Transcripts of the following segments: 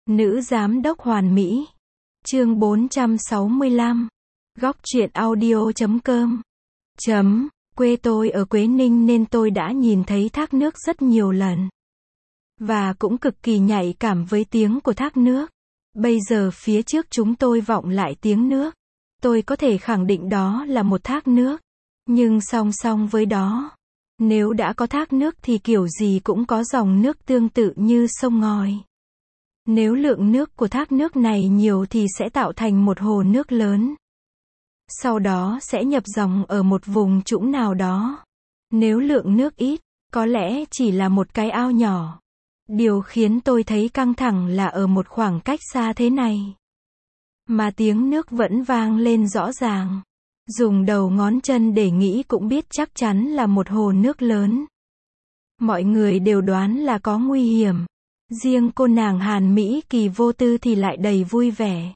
Nữ giám đốc hoàn mỹ. Chương 465. Góc truyện audio.com. Quê tôi ở Quế Ninh nên tôi đã nhìn thấy thác nước rất nhiều lần. Và cũng cực kỳ nhạy cảm với tiếng của thác nước. Bây giờ phía trước chúng tôi vọng lại tiếng nước. Tôi có thể khẳng định đó là một thác nước. Nhưng song song với đó, nếu đã có thác nước thì kiểu gì cũng có dòng nước tương tự như sông ngòi. Nếu lượng nước của thác nước này nhiều thì sẽ tạo thành một hồ nước lớn. Sau đó sẽ nhập dòng ở một vùng trũng nào đó. Nếu lượng nước ít, có lẽ chỉ là một cái ao nhỏ. Điều khiến tôi thấy căng thẳng là ở một khoảng cách xa thế này, mà tiếng nước vẫn vang lên rõ ràng. Dùng đầu ngón chân để nghĩ cũng biết chắc chắn là một hồ nước lớn. Mọi người đều đoán là có nguy hiểm. Riêng cô nàng Hàn Mỹ Kỳ vô tư thì lại đầy vui vẻ.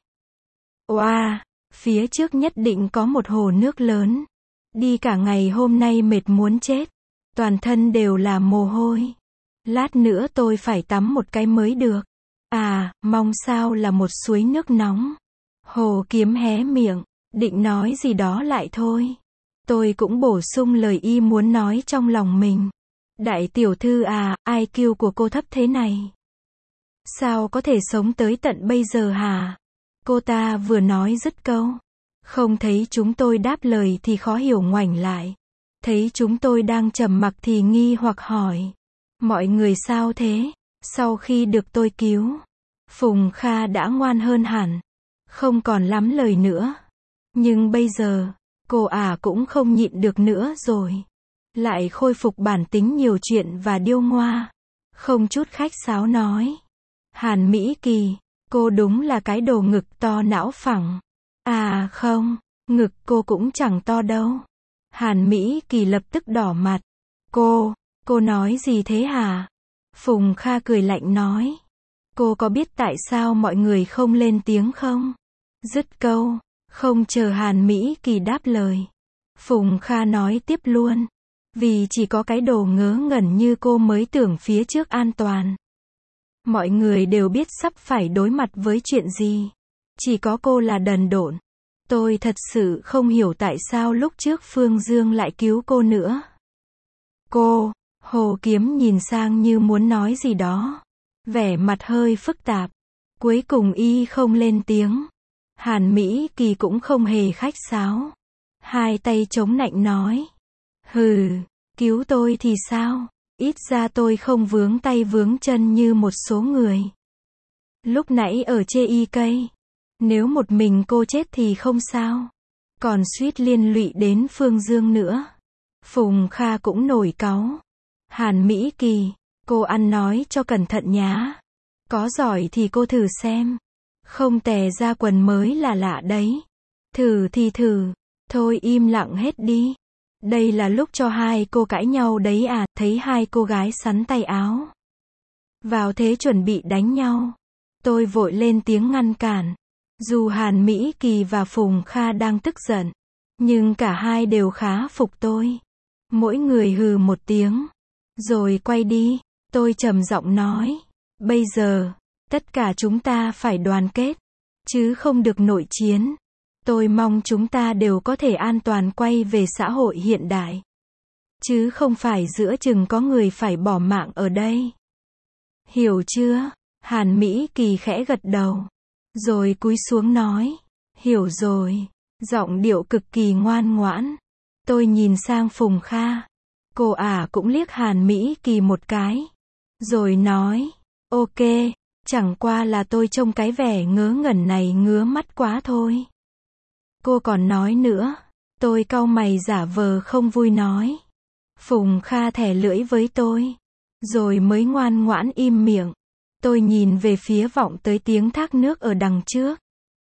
Oa, phía trước nhất định có một hồ nước lớn. Đi cả ngày hôm nay mệt muốn chết. Toàn thân đều là mồ hôi. Lát nữa tôi phải tắm một cái mới được. À, mong sao là một suối nước nóng. Hồ Kiếm hé miệng, định nói gì đó lại thôi. Tôi cũng bổ sung lời y muốn nói trong lòng mình. Đại tiểu thư à, IQ của cô thấp thế này. Sao có thể sống tới tận bây giờ hả? Cô ta vừa nói dứt câu. Không thấy chúng tôi đáp lời thì khó hiểu ngoảnh lại. Thấy chúng tôi đang trầm mặc thì nghi hoặc hỏi. Mọi người sao thế? Sau khi được tôi cứu, Phùng Kha đã ngoan hơn hẳn. Không còn lắm lời nữa. Nhưng bây giờ, cô cũng không nhịn được nữa rồi. Lại khôi phục bản tính nhiều chuyện và điêu ngoa. Không chút khách sáo nói. Hàn Mỹ Kỳ, cô đúng là cái đồ ngực to não phẳng. À không, ngực cô cũng chẳng to đâu. Hàn Mỹ Kỳ lập tức đỏ mặt. Cô nói gì thế hả? Phùng Kha cười lạnh nói. Cô có biết tại sao mọi người không lên tiếng không? Dứt câu, không chờ Hàn Mỹ Kỳ đáp lời. Phùng Kha nói tiếp luôn. Vì chỉ có cái đồ ngớ ngẩn như cô mới tưởng phía trước an toàn. Mọi người đều biết sắp phải đối mặt với chuyện gì. Chỉ có cô là đần độn. Tôi thật sự không hiểu tại sao lúc trước Phương Dương lại cứu cô nữa. Hồ Kiếm nhìn sang như muốn nói gì đó. Vẻ mặt hơi phức tạp. Cuối cùng y không lên tiếng. Hàn Mỹ Kỳ cũng không hề khách sáo. Hai tay chống nạnh nói. Hừ, cứu tôi thì sao? Ít ra tôi không vướng tay vướng chân như một số người. Lúc nãy ở chê y cây. Nếu một mình cô chết thì không sao. Còn suýt liên lụy đến Phương Dương nữa. Phùng Kha cũng nổi cáu. Hàn Mỹ Kỳ, cô ăn nói cho cẩn thận nhá. Có giỏi thì cô thử xem. Không tè ra quần mới là lạ đấy. Thử thì thử. Thôi im lặng hết đi. Đây là lúc cho hai cô cãi nhau đấy à. Thấy hai cô gái sắn tay áo vào thế chuẩn bị đánh nhau. Tôi vội lên tiếng ngăn cản. Dù Hàn Mỹ Kỳ và Phùng Kha đang tức giận, nhưng cả hai đều khá phục tôi. Mỗi người hừ một tiếng. Rồi quay đi. Tôi trầm giọng nói. Bây giờ, tất cả chúng ta phải đoàn kết, chứ không được nội chiến. Tôi mong chúng ta đều có thể an toàn quay về xã hội hiện đại. Chứ không phải giữa chừng có người phải bỏ mạng ở đây. Hiểu chưa? Hàn Mỹ Kỳ khẽ gật đầu. Rồi cúi xuống nói. Hiểu rồi. Giọng điệu cực kỳ ngoan ngoãn. Tôi nhìn sang Phùng Kha. Cô cũng liếc Hàn Mỹ Kỳ một cái. Rồi nói. Ok, chẳng qua là tôi trông cái vẻ ngớ ngẩn này ngứa mắt quá thôi. Cô còn nói nữa. Tôi cau mày giả vờ không vui nói. Phùng Kha thè lưỡi với tôi. Rồi mới ngoan ngoãn im miệng. Tôi nhìn về phía vọng tới tiếng thác nước ở đằng trước.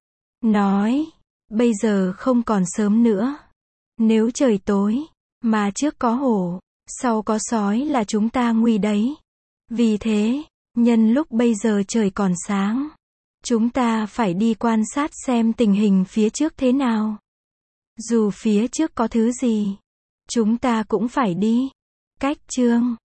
Nói. Bây giờ không còn sớm nữa. Nếu trời tối, mà trước có hổ, sau có sói là chúng ta nguy đấy. Vì thế, nhân lúc bây giờ trời còn sáng, chúng ta phải đi quan sát xem tình hình phía trước thế nào. Dù phía trước có thứ gì, chúng ta cũng phải đi. Cách chương